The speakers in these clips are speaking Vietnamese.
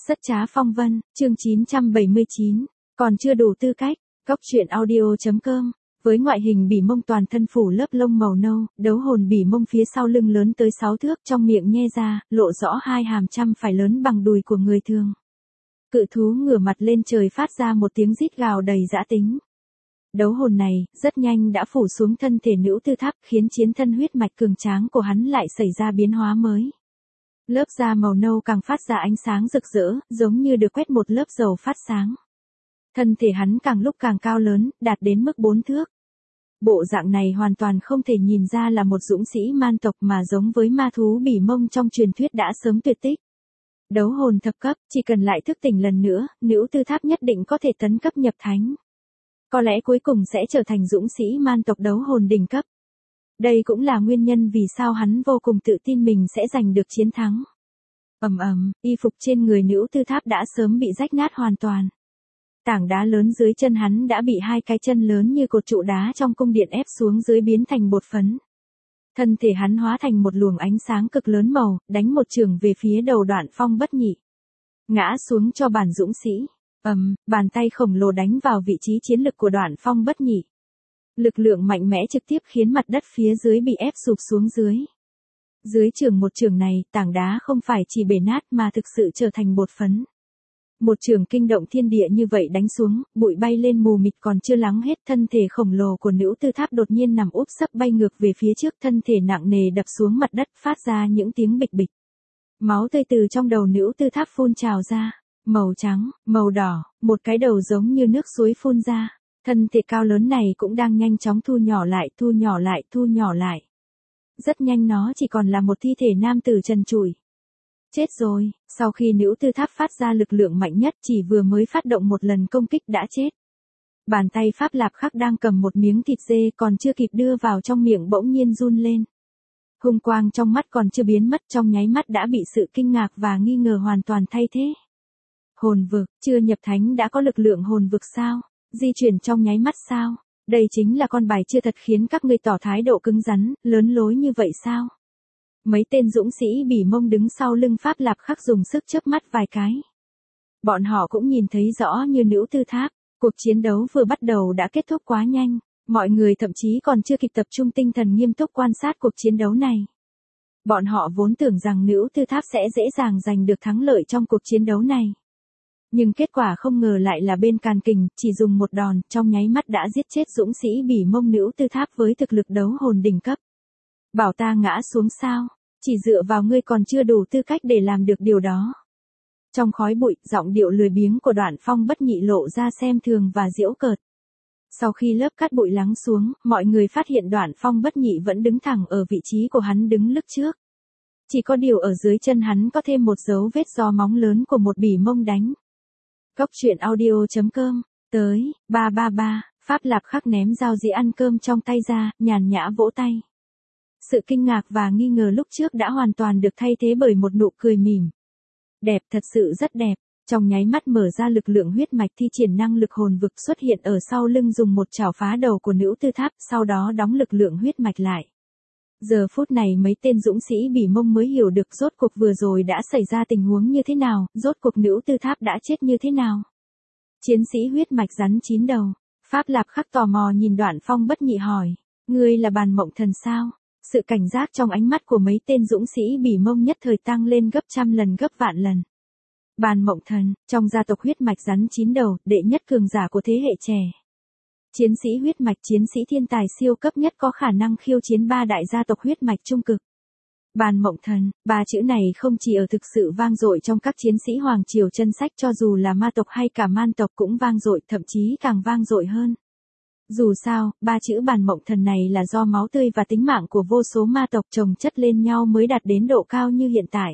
Rất trá phong vân, chương 979, còn chưa đủ tư cách, Cóc truyện audio.com. Với ngoại hình bỉ mông toàn thân phủ lớp lông màu nâu, đấu hồn bỉ mông phía sau lưng lớn tới 6 thước, trong miệng nhe ra, lộ rõ hai hàm trăm phải lớn bằng đùi của người thường. Cự thú ngửa mặt lên trời phát ra một tiếng rít gào đầy dã tính. Đấu hồn này, rất nhanh đã phủ xuống thân thể nữ tư tháp, khiến chiến thân huyết mạch cường tráng của hắn lại xảy ra biến hóa mới. Lớp da màu nâu càng phát ra ánh sáng rực rỡ, giống như được quét một lớp dầu phát sáng. Thân thể hắn càng lúc càng cao lớn, đạt đến mức 4 thước. Bộ dạng này hoàn toàn không thể nhìn ra là một dũng sĩ man tộc mà giống với ma thú bỉ mông trong truyền thuyết đã sớm tuyệt tích. Đấu hồn thập cấp, chỉ cần lại thức tỉnh lần nữa, nữ tư tháp nhất định có thể tấn cấp nhập thánh. Có lẽ cuối cùng sẽ trở thành dũng sĩ man tộc đấu hồn đỉnh cấp. Đây cũng là nguyên nhân vì sao hắn vô cùng tự tin mình sẽ giành được chiến thắng. Y phục trên người nữ tư tháp đã sớm bị rách nát hoàn toàn. Tảng đá lớn dưới chân hắn đã bị hai cái chân lớn như cột trụ đá trong cung điện ép xuống dưới biến thành bột phấn. Thân thể hắn hóa thành một luồng ánh sáng cực lớn màu, đánh một chưởng về phía đầu Đoạn Phong Bất Nhị. Ngã xuống cho bản dũng sĩ. Bàn tay khổng lồ đánh vào vị trí chiến lực của Đoạn Phong Bất Nhị. Lực lượng mạnh mẽ trực tiếp khiến mặt đất phía dưới bị ép sụp xuống dưới. Dưới một chưởng này, tảng đá không phải chỉ bể nát mà thực sự trở thành bột phấn. Một chưởng kinh động thiên địa như vậy đánh xuống, bụi bay lên mù mịt còn chưa lắng hết, thân thể khổng lồ của nữ tư tháp đột nhiên nằm úp sấp bay ngược về phía trước, thân thể nặng nề đập xuống mặt đất, phát ra những tiếng bịch bịch. Máu tươi từ trong đầu nữ tư tháp phun trào ra, màu trắng, màu đỏ, một cái đầu giống như nước suối phun ra. Thân thể cao lớn này cũng đang nhanh chóng thu nhỏ lại. Rất nhanh nó chỉ còn là một thi thể nam tử trần trụi. Chết rồi, sau khi nữ tư tháp phát ra lực lượng mạnh nhất chỉ vừa mới phát động một lần công kích đã chết. Bàn tay Pháp Lạp Khắc đang cầm một miếng thịt dê còn chưa kịp đưa vào trong miệng bỗng nhiên run lên. Hung quang trong mắt còn chưa biến mất, trong nháy mắt đã bị sự kinh ngạc và nghi ngờ hoàn toàn thay thế. Hồn vực, chưa nhập thánh đã có lực lượng hồn vực sao? Di chuyển trong nháy mắt sao? Đây chính là con bài chưa thật khiến các ngươi tỏ thái độ cứng rắn, lớn lối như vậy sao? Mấy tên dũng sĩ bỉ mông đứng sau lưng Pháp Lạp Khắc dùng sức chớp mắt vài cái. Bọn họ cũng nhìn thấy rõ như nữ tư tháp, cuộc chiến đấu vừa bắt đầu đã kết thúc quá nhanh, mọi người thậm chí còn chưa kịp tập trung tinh thần nghiêm túc quan sát cuộc chiến đấu này. Bọn họ vốn tưởng rằng nữ tư tháp sẽ dễ dàng giành được thắng lợi trong cuộc chiến đấu này. Nhưng kết quả không ngờ lại là bên Càn Kình, chỉ dùng một đòn, trong nháy mắt đã giết chết dũng sĩ bỉ mông nữ tư tháp với thực lực đấu hồn đỉnh cấp. Bảo ta ngã xuống sao? Chỉ dựa vào ngươi còn chưa đủ tư cách để làm được điều đó. Trong khói bụi, giọng điệu lười biếng của Đoạn Phong Bất Nhị lộ ra xem thường và giễu cợt. Sau khi lớp cát bụi lắng xuống, mọi người phát hiện Đoạn Phong Bất Nhị vẫn đứng thẳng ở vị trí của hắn đứng lúc trước. Chỉ có điều ở dưới chân hắn có thêm một dấu vết do móng lớn của một bỉ mông đánh. Cóc truyện audio.com, tới, 333, Pháp Lạp Khắc ném dao dĩa ăn cơm trong tay ra, nhàn nhã vỗ tay. Sự kinh ngạc và nghi ngờ lúc trước đã hoàn toàn được thay thế bởi một nụ cười mỉm. Đẹp, thật sự rất đẹp. Trong nháy mắt mở ra lực lượng huyết mạch, thi triển năng lực hồn vực xuất hiện ở sau lưng, dùng một chảo phá đầu của nữ tư tháp, sau đó đóng lực lượng huyết mạch lại. Giờ phút này mấy tên dũng sĩ bỉ mông mới hiểu được rốt cuộc vừa rồi đã xảy ra tình huống như thế nào, rốt cuộc nữ tư tháp đã chết như thế nào. Chiến sĩ huyết mạch rắn 9 đầu, Pháp Lạp Khắc tò mò nhìn Đoạn Phong Bất Nhị hỏi, ngươi là Bàn Mộng Thần sao? Sự cảnh giác trong ánh mắt của mấy tên dũng sĩ bỉ mông nhất thời tăng lên gấp trăm lần gấp vạn lần. Bàn Mộng Thần, trong gia tộc huyết mạch rắn 9 đầu, đệ nhất cường giả của thế hệ trẻ. Chiến sĩ huyết mạch, chiến sĩ thiên tài siêu cấp nhất có khả năng khiêu chiến 3 đại gia tộc huyết mạch trung cực. Bàn Mộng Thần, 3 chữ này không chỉ ở thực sự vang dội trong các chiến sĩ hoàng triều chân sách, cho dù là ma tộc hay cả man tộc cũng vang dội, thậm chí càng vang dội hơn. Dù sao, 3 chữ Bàn Mộng Thần này là do máu tươi và tính mạng của vô số ma tộc chồng chất lên nhau mới đạt đến độ cao như hiện tại.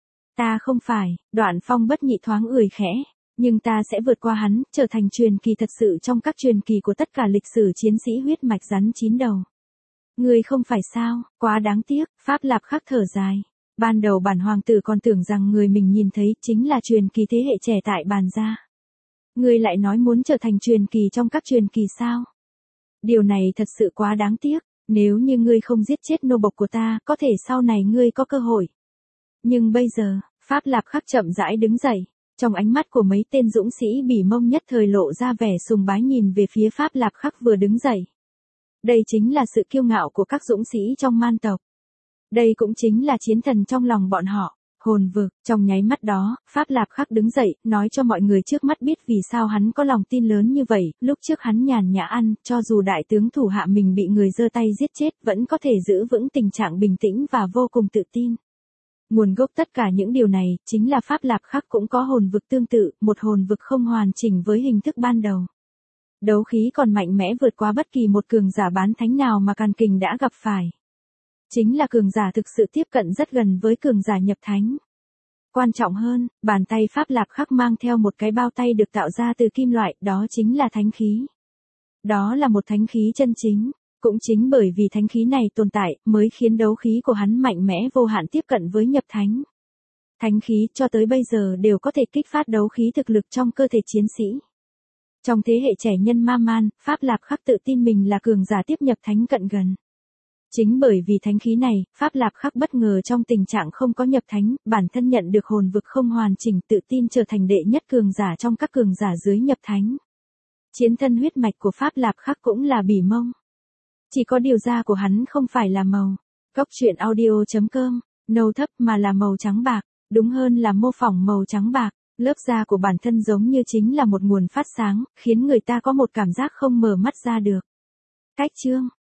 Ta không phải, Đoạn Phong Bất Nhị thoáng ưỡi khẽ, nhưng ta sẽ vượt qua hắn, trở thành truyền kỳ thật sự trong các truyền kỳ của tất cả lịch sử chiến sĩ huyết mạch rắn 9 đầu. Ngươi không phải sao, quá đáng tiếc, Pháp Lạp Khắc thở dài. Ban đầu bản hoàng tử còn tưởng rằng người mình nhìn thấy chính là truyền kỳ thế hệ trẻ tại Bàn gia. Ngươi lại nói muốn trở thành truyền kỳ trong các truyền kỳ sao? Điều này thật sự quá đáng tiếc, nếu như ngươi không giết chết nô bộc của ta, có thể sau này ngươi có cơ hội. Nhưng bây giờ, Pháp Lạp Khắc chậm rãi đứng dậy. Trong ánh mắt của mấy tên dũng sĩ Bỉ Mông nhất thời lộ ra vẻ sùng bái nhìn về phía Pháp Lạp Khắc vừa đứng dậy. Đây chính là sự kiêu ngạo của các dũng sĩ trong man tộc. Đây cũng chính là chiến thần trong lòng bọn họ. Hồn vực, trong nháy mắt đó, Pháp Lạp Khắc đứng dậy, nói cho mọi người trước mắt biết vì sao hắn có lòng tin lớn như vậy, lúc trước hắn nhàn nhã ăn, cho dù đại tướng thủ hạ mình bị người giơ tay giết chết, vẫn có thể giữ vững tình trạng bình tĩnh và vô cùng tự tin. Nguồn gốc tất cả những điều này, chính là Pháp Lạp Khắc cũng có hồn vực tương tự, một hồn vực không hoàn chỉnh với hình thức ban đầu. Đấu khí còn mạnh mẽ vượt qua bất kỳ một cường giả bán thánh nào mà Càn Kình đã gặp phải. Chính là cường giả thực sự tiếp cận rất gần với cường giả nhập thánh. Quan trọng hơn, bàn tay Pháp Lạp Khắc mang theo một cái bao tay được tạo ra từ kim loại, đó chính là thánh khí. Đó là một thánh khí chân chính. Cũng chính bởi vì thánh khí này tồn tại, mới khiến đấu khí của hắn mạnh mẽ vô hạn tiếp cận với nhập thánh. Thánh khí cho tới bây giờ đều có thể kích phát đấu khí thực lực trong cơ thể chiến sĩ. Trong thế hệ trẻ nhân Ma Man, Pháp Lạp Khắc tự tin mình là cường giả tiếp nhập thánh cận gần. Chính bởi vì thánh khí này, Pháp Lạp Khắc bất ngờ trong tình trạng không có nhập thánh, bản thân nhận được hồn vực không hoàn chỉnh, tự tin trở thành đệ nhất cường giả trong các cường giả dưới nhập thánh. Chiến thân huyết mạch của Pháp Lạp Khắc cũng là Bỉ Mông. Chỉ có điều da của hắn không phải là màu. Góc truyện audio.com, nâu thấp mà là màu trắng bạc, đúng hơn là mô phỏng màu trắng bạc. Lớp da của bản thân giống như chính là một nguồn phát sáng, khiến người ta có một cảm giác không mở mắt ra được. Cách chương